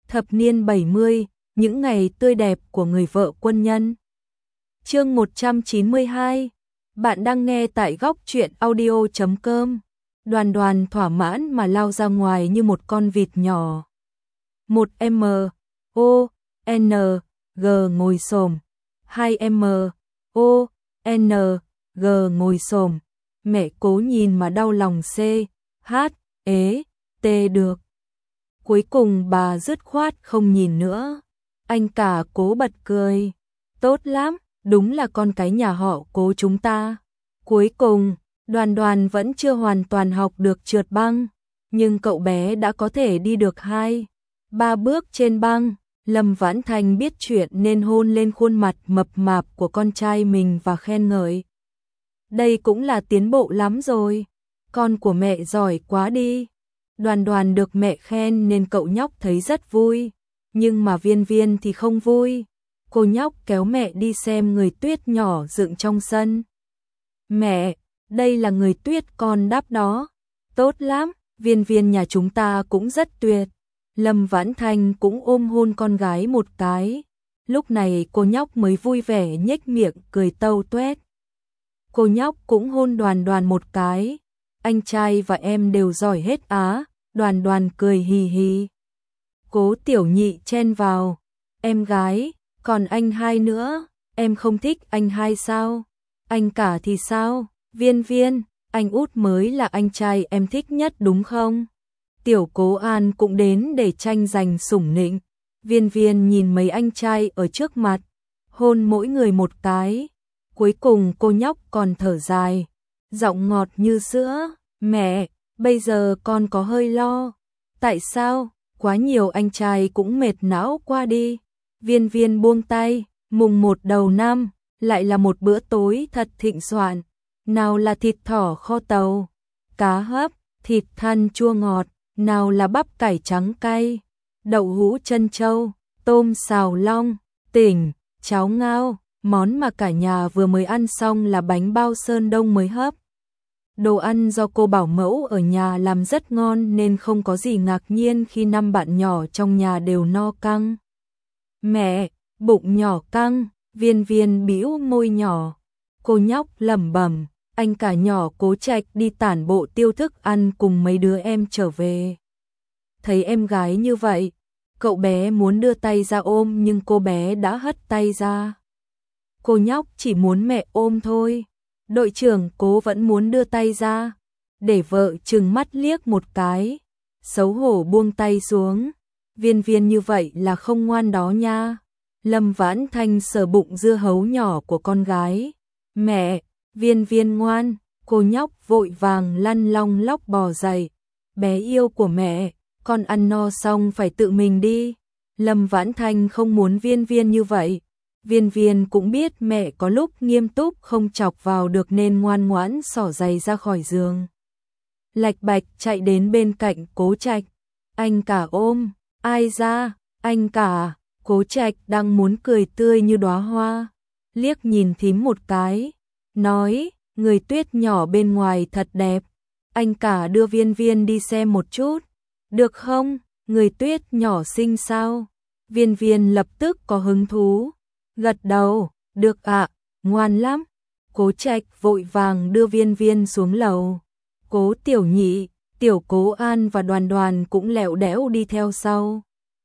Thập niên 70, những ngày tươi đẹp của người vợ quân nhân. Chương 192. Bạn đang nghe tại góc truyện audio.com. Đoàn Đoàn thỏa mãn mà lao ra ngoài như một con vịt nhỏ. Một M O N G ngồi xổm, 2 M O N G ngồi xổm. Mẹ Cố nhìn mà đau lòng C H ế T được. Cuối cùng bà dứt khoát không nhìn nữa. Anh cả Cố bật cười. Tốt lắm, đúng là con cái nhà họ Cố chúng ta. Cuối cùng, Đoàn Đoàn vẫn chưa hoàn toàn học được trượt băng, nhưng cậu bé đã có thể đi được 2-3 bước trên băng. Lâm Vãn Thành biết chuyện nên hôn lên khuôn mặt mập mạp của con trai mình và khen ngợi. Đây cũng là tiến bộ lắm rồi, con của mẹ giỏi quá đi. Đoàn Đoàn được mẹ khen nên cậu nhóc thấy rất vui, nhưng mà Viên Viên thì không vui. Cô nhóc kéo mẹ đi xem người tuyết nhỏ dựng trong sân. Mẹ, đây là người tuyết con đắp đó. Tốt lắm, Viên Viên nhà chúng ta cũng rất tuyệt. Lâm Vãn Thành cũng ôm hôn con gái một cái. Lúc này cô nhóc mới vui vẻ nhếch miệng cười tâu tuét. Cô nhóc cũng hôn Đoàn Đoàn một cái. Anh trai và em đều giỏi hết á. Đoàn Đoàn cười hì hì. Cố Tiểu Nhị chen vào. Em gái, còn anh hai nữa, em không thích anh hai sao? Anh cả thì sao? Viên Viên, anh út mới là anh trai em thích nhất đúng không? Tiểu Cố An cũng đến để tranh giành sủng nịnh. Viên Viên nhìn mấy anh trai ở trước mặt, hôn mỗi người một cái. Cuối cùng cô nhóc còn thở dài, giọng ngọt như sữa. Mẹ, bây giờ con có hơi lo. Tại sao? Quá nhiều anh trai cũng mệt não qua đi. Viên Viên buông tay, mùng 1 đầu năm, lại là một bữa tối thật thịnh soạn. Nào là thịt thỏ kho tàu, cá hấp, thịt than chua ngọt, nào là bắp cải trắng cay, đậu hũ trân châu, tôm xào long, tỉnh, cháo ngao. Món mà cả nhà vừa mới ăn xong là bánh bao Sơn Đông mới hấp. Đồ ăn do cô bảo mẫu ở nhà làm rất ngon nên không có gì ngạc nhiên khi 5 bạn nhỏ trong nhà đều no căng. Mẹ, bụng nhỏ căng. Viên Viên bĩu môi nhỏ. Cô nhóc lẩm bẩm. Anh cả nhỏ Cố Trạch đi tản bộ tiêu thức ăn cùng mấy đứa em trở về. Thấy em gái như vậy, cậu bé muốn đưa tay ra ôm nhưng cô bé đã hất tay ra. Cô nhóc chỉ muốn mẹ ôm thôi. Đội trưởng Cố vẫn muốn đưa tay ra, để vợ trừng mắt liếc một cái, xấu hổ buông tay xuống. Viên Viên như vậy là không ngoan đó nha. Lâm Vãn Thành sờ bụng dưa hấu nhỏ của con gái. Mẹ, Viên Viên ngoan. Cô nhóc vội vàng lăn long lóc bò dậy. Bé yêu của mẹ, con ăn no xong phải tự mình đi. Lâm Vãn Thành không muốn Viên Viên như vậy. Viên Viên cũng biết mẹ có lúc nghiêm túc không chọc vào được nên ngoan ngoãn xỏ giày ra khỏi giường. Lạch bạch chạy đến bên cạnh Cố Trạch. Anh cả ôm. Ai ra? Anh cả. Cố Trạch đang muốn cười tươi như đóa hoa, liếc nhìn thím một cái, nói, người tuyết nhỏ bên ngoài thật đẹp. Anh cả đưa Viên Viên đi xem một chút. Được không? Người tuyết nhỏ xinh sao? Viên Viên lập tức có hứng thú. Gật đầu, được ạ, ngoan lắm. Cố Trạch vội vàng đưa Viên Viên xuống lầu. Cố Tiểu Nhị, Tiểu Cố An và Đoàn Đoàn cũng lẹo đẽo đi theo sau.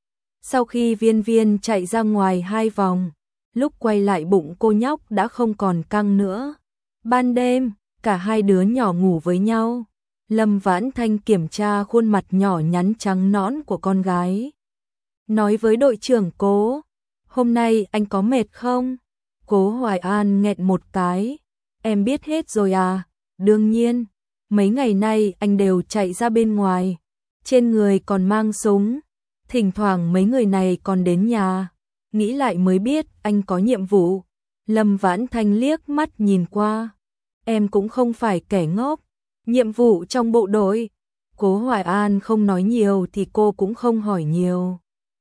Sau khi Viên Viên chạy ra ngoài 2 vòng, lúc quay lại bụng cô nhóc đã không còn căng nữa. Ban đêm, cả hai đứa nhỏ ngủ với nhau. Lâm Vãn Thanh kiểm tra khuôn mặt nhỏ nhắn trắng nõn của con gái. Nói với đội trưởng Cố, hôm nay anh có mệt không? Cố Hoài An nghẹn một cái. Em biết hết rồi à? Đương nhiên, mấy ngày nay anh đều chạy ra bên ngoài. Trên người còn mang súng. Thỉnh thoảng mấy người này còn đến nhà. Nghĩ lại mới biết anh có nhiệm vụ. Lâm Vãn Thanh liếc mắt nhìn qua. Em cũng không phải kẻ ngốc. Nhiệm vụ trong bộ đội. Cố Hoài An không nói nhiều thì cô cũng không hỏi nhiều.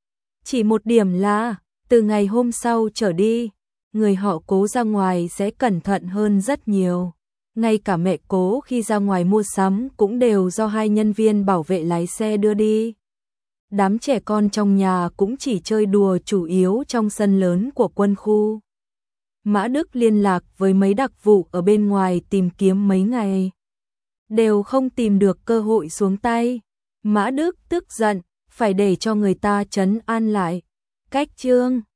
Chỉ một điểm là, từ ngày hôm sau trở đi, người họ Cố ra ngoài sẽ cẩn thận hơn rất nhiều. Ngay cả mẹ Cố khi ra ngoài mua sắm cũng đều do 2 nhân viên bảo vệ lái xe đưa đi. đám trẻ con trong nhà cũng chỉ chơi đùa chủ yếu trong sân lớn của quân khu. Mã Đức liên lạc với mấy đặc vụ ở bên ngoài tìm kiếm mấy ngày, đều không tìm được cơ hội xuống tay. Mã Đức tức giận, phải để cho người ta trấn an lại. Cách chương